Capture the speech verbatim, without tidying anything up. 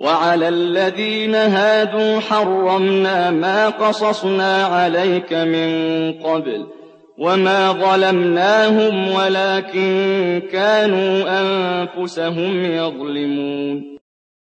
وعلى الذين هادوا حرمنا ما قصصنا عليك من قبل وما ظلمناهم ولكن كانوا أنفسهم يظلمون